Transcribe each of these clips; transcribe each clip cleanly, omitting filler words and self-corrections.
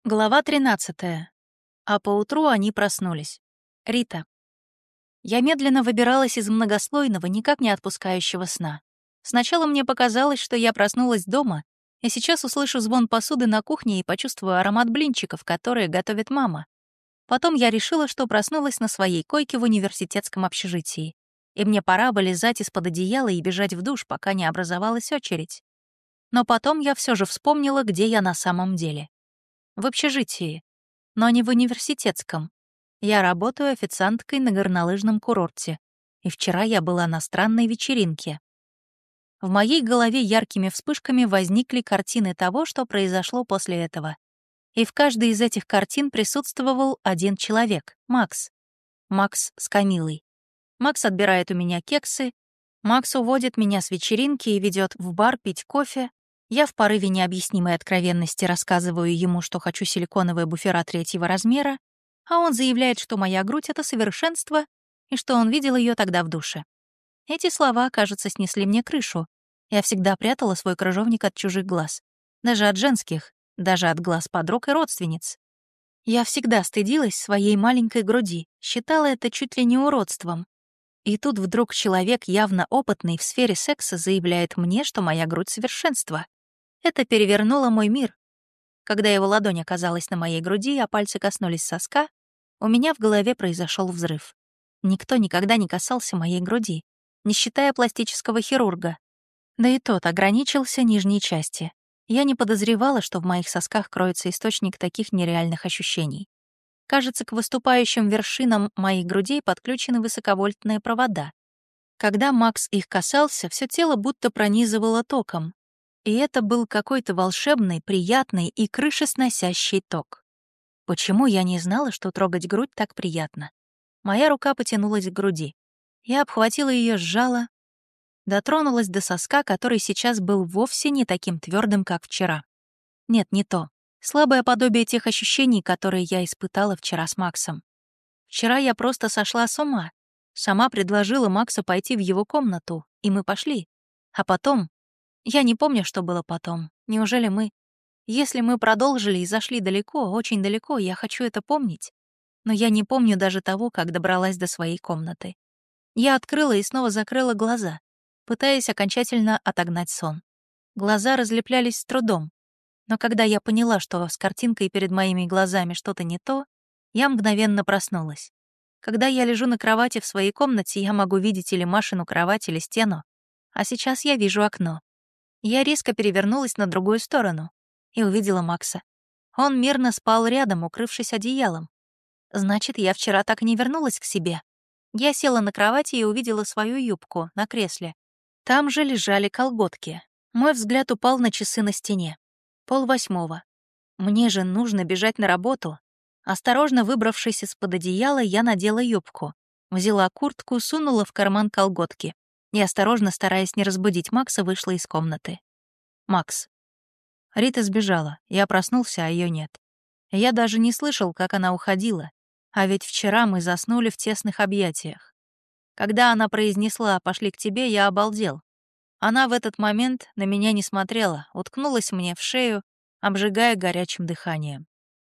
Глава 13. А поутру они проснулись. Рита. Я медленно выбиралась из многослойного, никак не отпускающего сна. Сначала мне показалось, что я проснулась дома, и сейчас услышу звон посуды на кухне и почувствую аромат блинчиков, которые готовит мама. Потом я решила, что проснулась на своей койке в университетском общежитии, и мне пора вылезать из-под одеяла и бежать в душ, пока не образовалась очередь. Но потом я все же вспомнила, где я на самом деле. В общежитии, но не в университетском. Я работаю официанткой на горнолыжном курорте, и вчера я была на странной вечеринке. В моей голове яркими вспышками возникли картины того, что произошло после этого. И в каждой из этих картин присутствовал один человек — Макс. Макс с Камилой. Макс отбирает у меня кексы, Макс уводит меня с вечеринки и ведет в бар пить кофе. Я в порыве необъяснимой откровенности рассказываю ему, что хочу силиконовые буфера 3-го размера, а он заявляет, что моя грудь — это совершенство, и что он видел ее тогда в душе. Эти слова, кажется, снесли мне крышу. Я всегда прятала свой крыжовник от чужих глаз. Даже от женских, даже от глаз подруг и родственниц. Я всегда стыдилась своей маленькой груди, считала это чуть ли не уродством. И тут вдруг человек, явно опытный в сфере секса, заявляет мне, что моя грудь — совершенство. Это перевернуло мой мир. Когда его ладонь оказалась на моей груди, а пальцы коснулись соска, у меня в голове произошел взрыв. Никто никогда не касался моей груди, не считая пластического хирурга. Да и тот ограничился нижней части. Я не подозревала, что в моих сосках кроется источник таких нереальных ощущений. Кажется, к выступающим вершинам моих грудей подключены высоковольтные провода. Когда Макс их касался, все тело будто пронизывало током. И это был какой-то волшебный, приятный и крышесносящий ток. Почему я не знала, что трогать грудь так приятно? Моя рука потянулась к груди. Я обхватила ее, сжала, дотронулась до соска, который сейчас был вовсе не таким твердым, как вчера. Нет, не то. Слабое подобие тех ощущений, которые я испытала вчера с Максом. Вчера я просто сошла с ума. Сама предложила Максу пойти в его комнату, и мы пошли. А потом... Я не помню, что было потом. Неужели мы... Если мы продолжили и зашли далеко, очень далеко, я хочу это помнить. Но я не помню даже того, как добралась до своей комнаты. Я открыла и снова закрыла глаза, пытаясь окончательно отогнать сон. Глаза разлеплялись с трудом. Но когда я поняла, что с картинкой перед моими глазами что-то не то, я мгновенно проснулась. Когда я лежу на кровати в своей комнате, я могу видеть или Машину кровать, или стену. А сейчас я вижу окно. Я резко перевернулась на другую сторону и увидела Макса. Он мирно спал рядом, укрывшись одеялом. Значит, я вчера так и не вернулась к себе. Я села на кровати и увидела свою юбку на кресле. Там же лежали колготки. Мой взгляд упал на часы на стене. 7:30. Мне же нужно бежать на работу. Осторожно выбравшись из-под одеяла, я надела юбку. Взяла куртку, сунула в карман колготки. И осторожно, стараясь не разбудить Макса, вышла из комнаты. Макс. Рита сбежала. Я проснулся, а ее нет. Я даже не слышал, как она уходила. А ведь вчера мы заснули в тесных объятиях. Когда она произнесла «пошли к тебе», я обалдел. Она в этот момент на меня не смотрела, уткнулась мне в шею, обжигая горячим дыханием.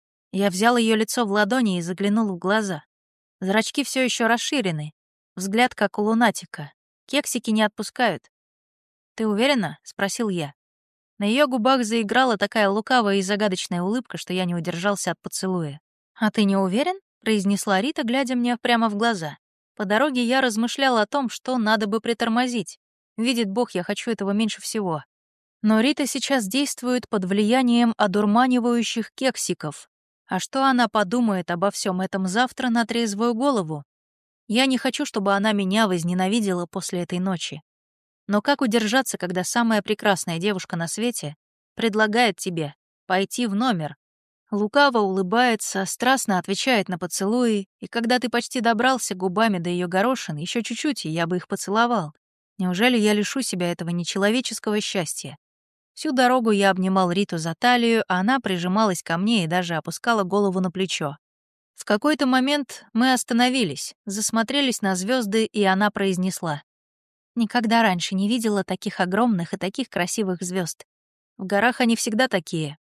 Я взял ее лицо в ладони и заглянул в глаза. Зрачки все еще расширены, взгляд как у лунатика. Кексики не отпускают. «Ты уверена?» — спросил я. На ее губах заиграла такая лукавая и загадочная улыбка, что я не удержался от поцелуя. «А ты не уверен?» — произнесла Рита, глядя мне прямо в глаза. По дороге я размышляла о том, что надо бы притормозить. Видит Бог, я хочу этого меньше всего. Но Рита сейчас действует под влиянием одурманивающих кексиков. А что она подумает обо всем этом завтра на трезвую голову? Я не хочу, чтобы она меня возненавидела после этой ночи. Но как удержаться, когда самая прекрасная девушка на свете предлагает тебе пойти в номер? Лукаво улыбается, страстно отвечает на поцелуи, и когда ты почти добрался губами до ее горошин, еще чуть-чуть, и я бы их поцеловал. Неужели я лишу себя этого нечеловеческого счастья? Всю дорогу я обнимал Риту за талию, а она прижималась ко мне и даже опускала голову на плечо. В какой-то момент мы остановились, засмотрелись на звезды, и она произнесла: «Никогда раньше не видела таких огромных и таких красивых звезд. В горах они всегда такие».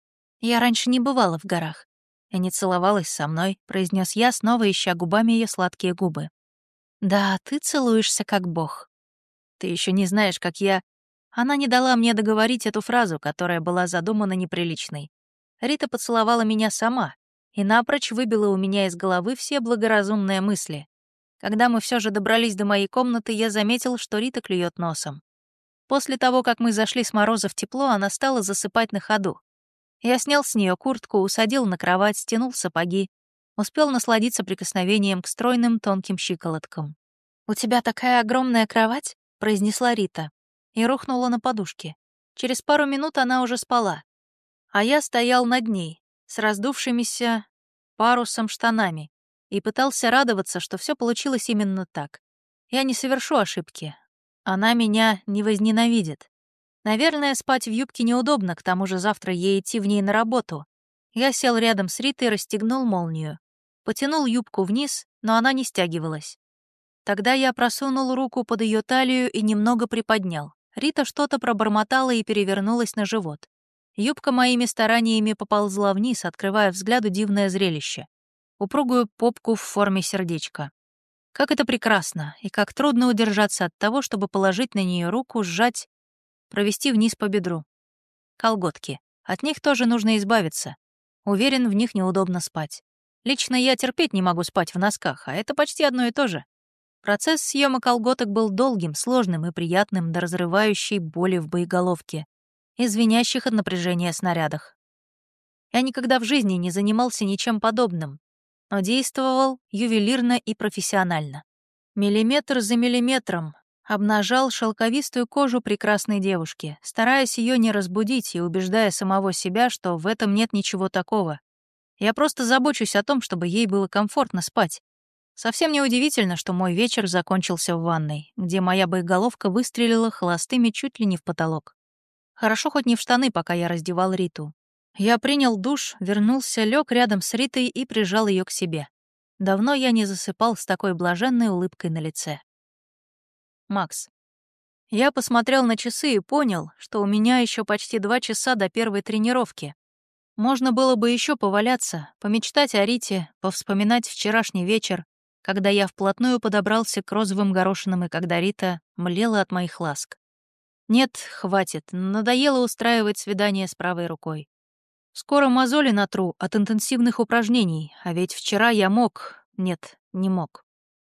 «Я раньше не бывала в горах и не целовалась со мной», — произнес я, снова ища губами ее сладкие губы. «Да, ты целуешься как бог. Ты еще не знаешь, как я...» Она не дала мне договорить эту фразу, которая была задумана неприличной. Рита поцеловала меня сама и напрочь выбила у меня из головы все благоразумные мысли. Когда мы все же добрались до моей комнаты, я заметил, что Рита клюет носом. После того, как мы зашли с мороза в тепло, она стала засыпать на ходу. Я снял с нее куртку, усадил на кровать, стянул сапоги, успел насладиться прикосновением к стройным тонким щиколоткам. «У тебя такая огромная кровать?» — произнесла Рита и рухнула на подушке. Через пару минут она уже спала, а я стоял над ней с раздувшимися парусом штанами и пытался радоваться, что все получилось именно так. Я не совершу ошибки. Она меня не возненавидит. Наверное, спать в юбке неудобно, к тому же завтра ей идти в ней на работу. Я сел рядом с Ритой и расстегнул молнию. Потянул юбку вниз, но она не стягивалась. Тогда я просунул руку под ее талию и немного приподнял. Рита что-то пробормотала и перевернулась на живот. Юбка моими стараниями поползла вниз, открывая взгляду дивное зрелище. Упругую попку в форме сердечка. Как это прекрасно, и как трудно удержаться от того, чтобы положить на нее руку, сжать, провести вниз по бедру. Колготки. От них тоже нужно избавиться. Уверен, в них неудобно спать. Лично я терпеть не могу спать в носках, а это почти одно и то же. Процесс съема колготок был долгим, сложным и приятным до разрывающей боли в боеголовке и звенящих от напряжения снарядах. Я никогда в жизни не занимался ничем подобным, но действовал ювелирно и профессионально. Миллиметр за миллиметром обнажал шелковистую кожу прекрасной девушки, стараясь ее не разбудить и убеждая самого себя, что в этом нет ничего такого. Я просто забочусь о том, чтобы ей было комфортно спать. Совсем неудивительно, что мой вечер закончился в ванной, где моя боеголовка выстрелила холостыми чуть ли не в потолок. Хорошо хоть не в штаны, пока я раздевал Риту. Я принял душ, вернулся, лег рядом с Ритой и прижал ее к себе. Давно я не засыпал с такой блаженной улыбкой на лице. Макс. Я посмотрел на часы и понял, что у меня еще почти 2 часа до первой тренировки. Можно было бы еще поваляться, помечтать о Рите, повспоминать вчерашний вечер, когда я вплотную подобрался к розовым горошинам и когда Рита млела от моих ласк. Нет, хватит, надоело устраивать свидание с правой рукой. Скоро мозоли натру от интенсивных упражнений, а ведь вчера я мог... Нет, не мог.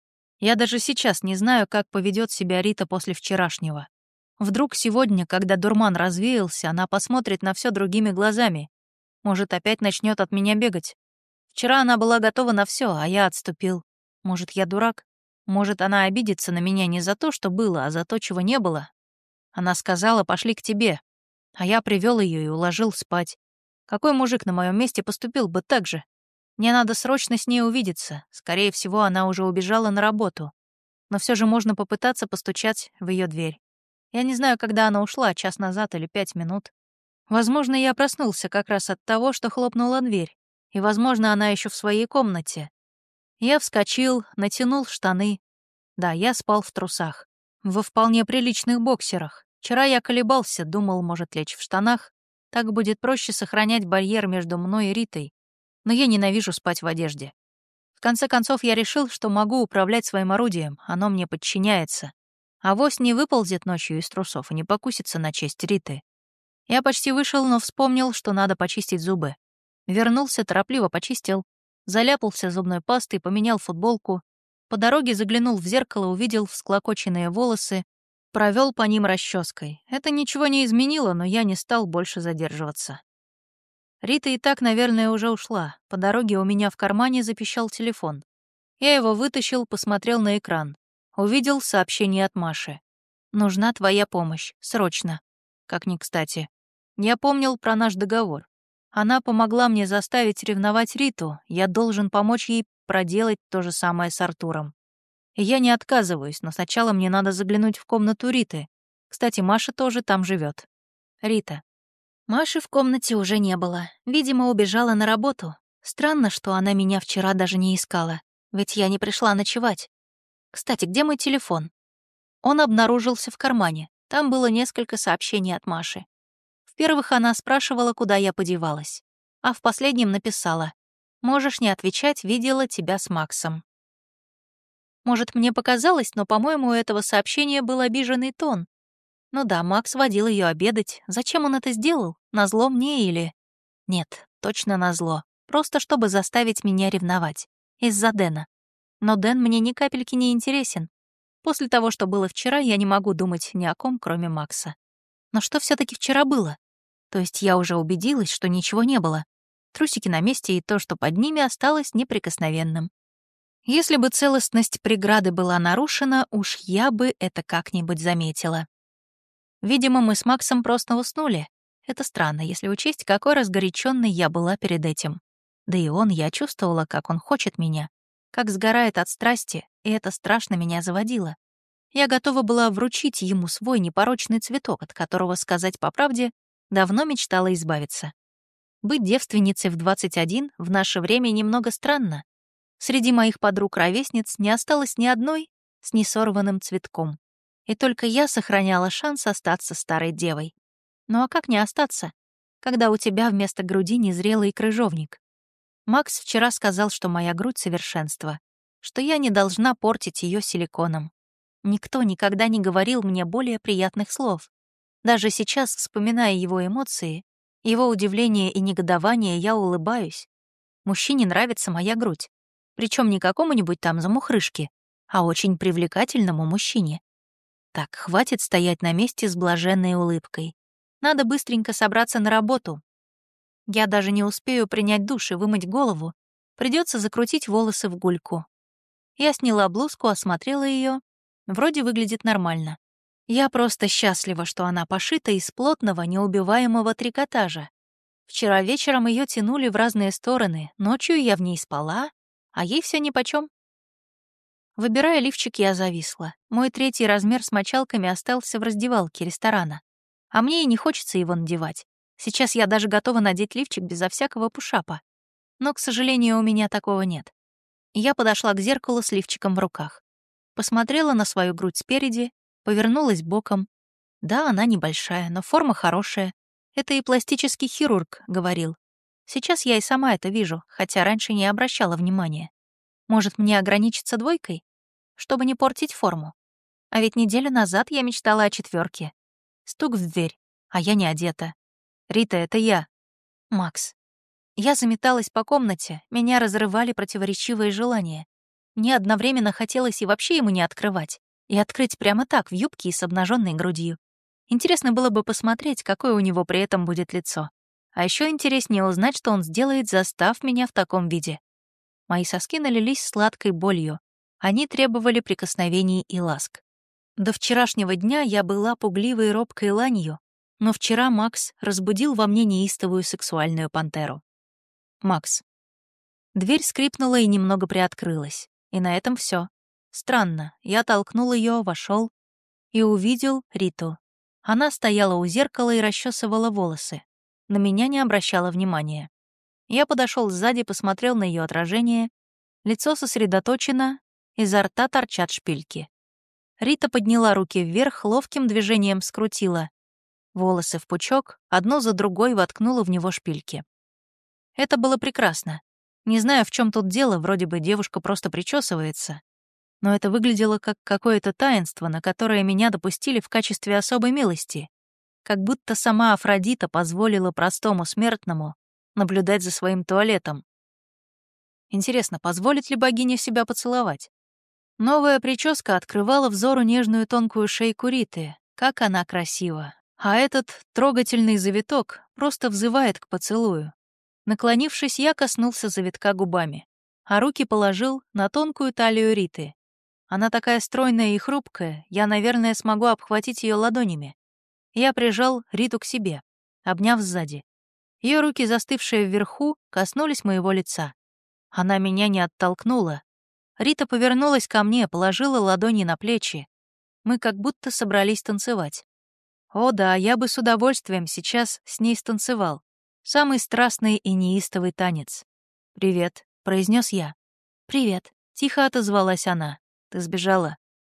Я даже сейчас не знаю, как поведет себя Рита после вчерашнего. Вдруг сегодня, когда дурман развеялся, она посмотрит на все другими глазами. Может, опять начнет от меня бегать. Вчера она была готова на все, а я отступил. Может, я дурак? Может, она обидится на меня не за то, что было, а за то, чего не было? Она сказала: «Пошли к тебе». А я привел ее и уложил спать. Какой мужик на моем месте поступил бы так же? Мне надо срочно с ней увидеться. Скорее всего, она уже убежала на работу. Но все же можно попытаться постучать в ее дверь. Я не знаю, когда она ушла, час назад или 5 минут. Возможно, я проснулся как раз от того, что хлопнула дверь. И, возможно, она еще в своей комнате. Я вскочил, натянул штаны. Да, я спал в трусах. Во вполне приличных боксерах. Вчера я колебался, думал, может, лечь в штанах. Так будет проще сохранять барьер между мной и Ритой. Но я ненавижу спать в одежде. В конце концов, я решил, что могу управлять своим орудием, оно мне подчиняется. Авось не выползет ночью из трусов и не покусится на честь Риты. Я почти вышел, но вспомнил, что надо почистить зубы. Вернулся, торопливо почистил. Заляпался зубной пастой, поменял футболку. По дороге заглянул в зеркало, увидел всклокоченные волосы, провел по ним расческой. Это ничего не изменило, но я не стал больше задерживаться. Рита и так, наверное, уже ушла. По дороге у меня в кармане запищал телефон. Я его вытащил, посмотрел на экран. Увидел сообщение от Маши. «Нужна твоя помощь. Срочно». Как ни кстати. Я помнил про наш договор. Она помогла мне заставить ревновать Риту. Я должен помочь ей проделать то же самое с Артуром. И я не отказываюсь, но сначала мне надо заглянуть в комнату Риты. Кстати, Маша тоже там живет. Рита. Маши в комнате уже не было. Видимо, убежала на работу. Странно, что она меня вчера даже не искала. Ведь я не пришла ночевать. Кстати, где мой телефон? Он обнаружился в кармане. Там было несколько сообщений от Маши. В первых она спрашивала, куда я подевалась. А в последнем написала: «Можешь не отвечать, видела тебя с Максом». Может, мне показалось, но, по-моему, у этого сообщения был обиженный тон. Ну да, Макс водил ее обедать. Зачем он это сделал? Назло мне или... Нет, точно назло. Просто чтобы заставить меня ревновать. Из-за Дэна. Но Дэн мне ни капельки не интересен. После того, что было вчера, я не могу думать ни о ком, кроме Макса. Но что все таки вчера было? То есть я уже убедилась, что ничего не было. Трусики на месте, и то, что под ними, осталось неприкосновенным. Если бы целостность преграды была нарушена, уж я бы это как-нибудь заметила. Видимо, мы с Максом просто уснули. Это странно, если учесть, какой разгоряченной я была перед этим. Да и я чувствовала, как он хочет меня, как сгорает от страсти, и это страшно меня заводило. Я готова была вручить ему свой непорочный цветок, от которого, сказать по правде, давно мечтала избавиться. Быть девственницей в 21 в наше время немного странно. Среди моих подруг-ровесниц не осталось ни одной с несорванным цветком. И только я сохраняла шанс остаться старой девой. Ну а как не остаться, когда у тебя вместо груди незрелый крыжовник? Макс вчера сказал, что моя грудь — совершенство, что я не должна портить ее силиконом. Никто никогда не говорил мне более приятных слов. Даже сейчас, вспоминая его эмоции, его удивление и негодование, я улыбаюсь. Мужчине нравится моя грудь. Причем не какому-нибудь там замухрышке, а очень привлекательному мужчине. Так, хватит стоять на месте с блаженной улыбкой. Надо быстренько собраться на работу. Я даже не успею принять душ и вымыть голову. Придется закрутить волосы в гульку. Я сняла блузку, осмотрела ее. Вроде выглядит нормально. Я просто счастлива, что она пошита из плотного, неубиваемого трикотажа. Вчера вечером ее тянули в разные стороны, ночью я в ней спала, а ей все нипочем. Выбирая лифчик, я зависла. Мой 3-й размер с мочалками остался в раздевалке ресторана. А мне и не хочется его надевать. Сейчас я даже готова надеть лифчик безо всякого пушапа. Но, к сожалению, у меня такого нет. Я подошла к зеркалу с лифчиком в руках. Посмотрела на свою грудь спереди, повернулась боком. Да, она небольшая, но форма хорошая. Это и пластический хирург говорил. Сейчас я и сама это вижу, хотя раньше не обращала внимания. Может, мне ограничиться 2, чтобы не портить форму? А ведь неделю назад я мечтала о 4. Стук в дверь, а я не одета. «Рита, это я». «Макс». Я заметалась по комнате, меня разрывали противоречивые желания. Мне одновременно хотелось и вообще ему не открывать, и открыть прямо так, в юбке и с обнаженной грудью. Интересно было бы посмотреть, какое у него при этом будет лицо. А еще интереснее узнать, что он сделает, застав меня в таком виде. Мои соски налились сладкой болью. Они требовали прикосновений и ласк. До вчерашнего дня я была пугливой и робкой ланью, но вчера Макс разбудил во мне неистовую сексуальную пантеру. Макс. Дверь скрипнула и немного приоткрылась. И на этом все. Странно, я толкнул ее, вошел и увидел Риту. Она стояла у зеркала и расчесывала волосы. На меня не обращала внимания. Я подошел сзади, посмотрел на ее отражение. Лицо сосредоточено, изо рта торчат шпильки. Рита подняла руки вверх, ловким движением скрутила. Волосы в пучок, одну за другой воткнула в него шпильки. Это было прекрасно. Не знаю, в чем тут дело, вроде бы девушка просто причесывается. Но это выглядело как какое-то таинство, на которое меня допустили в качестве особой милости. Как будто сама Афродита позволила простому смертному наблюдать за своим туалетом. Интересно, позволит ли богиня себя поцеловать? Новая прическа открывала взору нежную тонкую шейку Риты. Как она красива. А этот трогательный завиток просто взывает к поцелую. Наклонившись, я коснулся завитка губами, а руки положил на тонкую талию Риты. Она такая стройная и хрупкая, я, наверное, смогу обхватить ее ладонями. Я прижал Риту к себе, обняв сзади. Ее руки, застывшие вверху, коснулись моего лица. Она меня не оттолкнула. Рита повернулась ко мне, положила ладони на плечи. Мы как будто собрались танцевать. О да, я бы с удовольствием сейчас с ней станцевал. Самый страстный и неистовый танец. «Привет», — произнес я. «Привет», — тихо отозвалась она. «Ты сбежала?»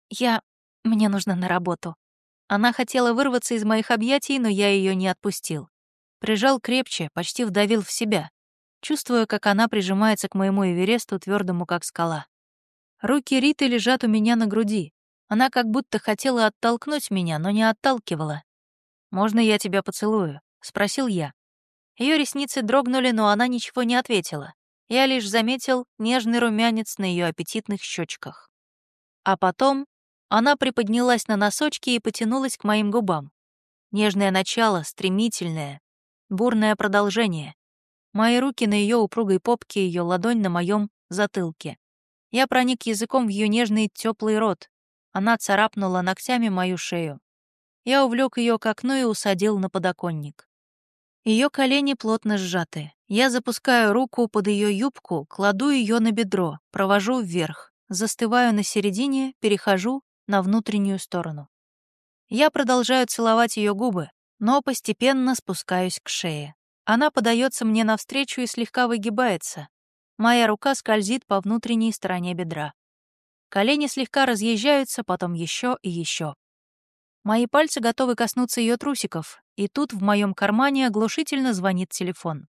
Мне нужно на работу». Она хотела вырваться из моих объятий, но я ее не отпустил. Прижал крепче, почти вдавил в себя. чувствуя, как она прижимается к моему Эвересту, твердому как скала. Руки Риты лежат у меня на груди. Она как будто хотела оттолкнуть меня, но не отталкивала. «Можно я тебя поцелую?» — спросил я. Ее ресницы дрогнули, но она ничего не ответила. Я лишь заметил нежный румянец на ее аппетитных щечках. А потом она приподнялась на носочки и потянулась к моим губам. Нежное начало, стремительное, бурное продолжение. Мои руки на ее упругой попке, ее ладонь на моем затылке. Я проник языком в ее нежный теплый рот. Она царапнула ногтями мою шею. Я увлек ее к окну и усадил на подоконник. Ее колени плотно сжаты. Я запускаю руку под ее юбку, кладу ее на бедро, провожу вверх, застываю на середине, перехожу на внутреннюю сторону. Я продолжаю целовать ее губы, но постепенно спускаюсь к шее. Она подается мне навстречу и слегка выгибается. Моя рука скользит по внутренней стороне бедра. Колени слегка разъезжаются, потом еще и еще. Мои пальцы готовы коснуться ее трусиков, и тут в моем кармане оглушительно звонит телефон.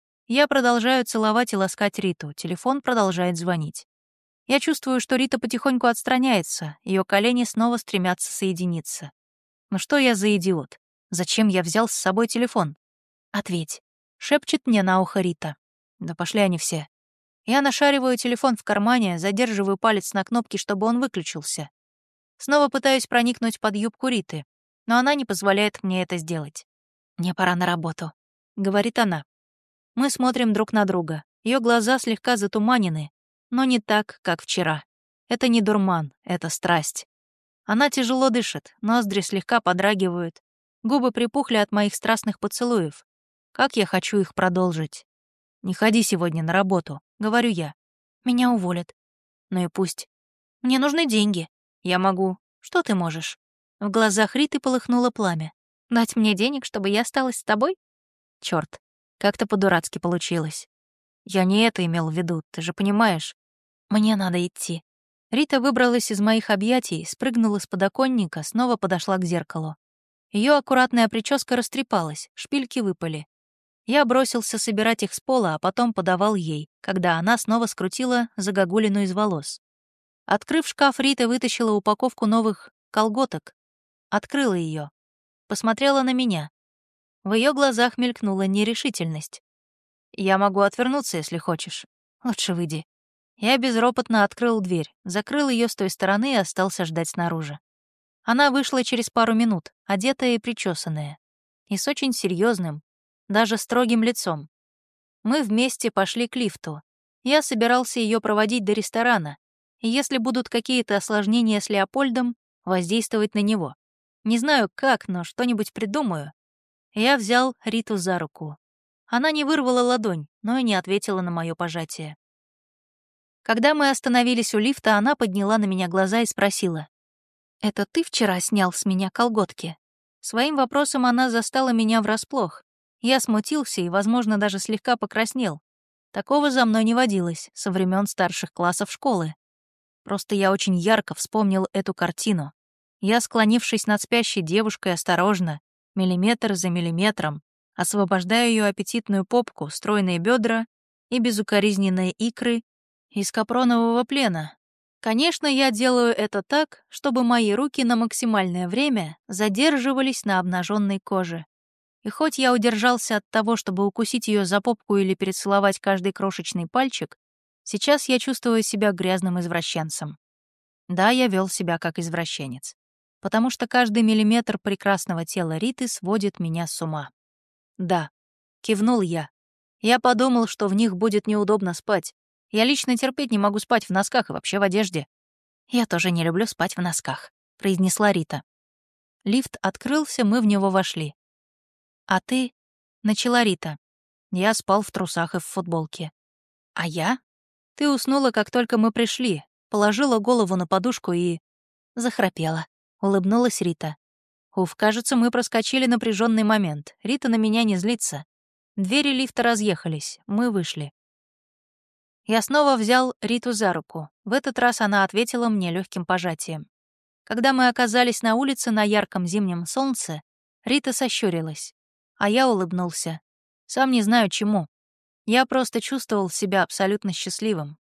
Я продолжаю целовать и ласкать Риту, телефон продолжает звонить. Я чувствую, что Рита потихоньку отстраняется, ее колени снова стремятся соединиться. Ну что я за идиот? Зачем я взял с собой телефон? «Ответь», — шепчет мне на ухо Рита. Да пошли они все. Я нашариваю телефон в кармане, задерживаю палец на кнопке, чтобы он выключился. Снова пытаюсь проникнуть под юбку Риты, но она не позволяет мне это сделать. «Мне пора на работу», — говорит она. Мы смотрим друг на друга. Ее глаза слегка затуманены, но не так, как вчера. Это не дурман, это страсть. Она тяжело дышит, ноздри слегка подрагивают, губы припухли от моих страстных поцелуев. Как я хочу их продолжить. «Не ходи сегодня на работу», — говорю я. «Меня уволят». «Ну и пусть». «Мне нужны деньги». «Я могу». «Что ты можешь?» В глазах Риты полыхнуло пламя. «Дать мне денег, чтобы я осталась с тобой?» Черт, как-то по-дурацки получилось. Я не это имел в виду, ты же понимаешь. Мне надо идти. Рита выбралась из моих объятий, спрыгнула с подоконника, снова подошла к зеркалу. Ее аккуратная прическа растрепалась, шпильки выпали. Я бросился собирать их с пола, а потом подавал ей, когда она снова скрутила загогулину из волос. Открыв шкаф, Рита вытащила упаковку новых колготок. Открыла ее. Посмотрела на меня. В ее глазах мелькнула нерешительность. «Я могу отвернуться, если хочешь. Лучше выйди». Я безропотно открыл дверь, закрыл ее с той стороны и остался ждать снаружи. Она вышла через пару минут, одетая и причесанная. И с очень серьезным, даже строгим лицом. Мы вместе пошли к лифту. Я собирался ее проводить до ресторана, и если будут какие-то осложнения с Леопольдом, воздействовать на него. Не знаю как, но что-нибудь придумаю. Я взял Риту за руку. Она не вырвала ладонь, но и не ответила на мое пожатие. Когда мы остановились у лифта, она подняла на меня глаза и спросила: «Это ты вчера снял с меня колготки?» Своим вопросом она застала меня врасплох. Я смутился и, возможно, даже слегка покраснел. Такого за мной не водилось со времен старших классов школы. Просто я очень ярко вспомнил эту картину. Я, склонившись над спящей девушкой, осторожно, миллиметр за миллиметром, освобождаю ее аппетитную попку, стройные бедра и безукоризненные икры из капронового плена. Конечно, я делаю это так, чтобы мои руки на максимальное время задерживались на обнаженной коже. И хоть я удержался от того, чтобы укусить ее за попку или перецеловать каждый крошечный пальчик, сейчас я чувствую себя грязным извращенцем. Да, я вел себя как извращенец, потому что каждый миллиметр прекрасного тела Риты сводит меня с ума. Да, кивнул я. Я подумал, что в них будет неудобно спать. Я лично терпеть не могу спать в носках и вообще в одежде. Я тоже не люблю спать в носках, произнесла Рита. Лифт открылся, мы в него вошли. «А ты?» — начала Рита. Я спал в трусах и в футболке. «А я?» «Ты уснула, как только мы пришли, положила голову на подушку и...» Захрапела. Улыбнулась Рита. Уф, кажется, мы проскочили напряженный момент. Рита на меня не злится. Двери лифта разъехались, мы вышли. Я снова взял Риту за руку. В этот раз она ответила мне легким пожатием. Когда мы оказались на улице на ярком зимнем солнце, Рита сощурилась, а я улыбнулся. Сам не знаю чему. Я просто чувствовал себя абсолютно счастливым.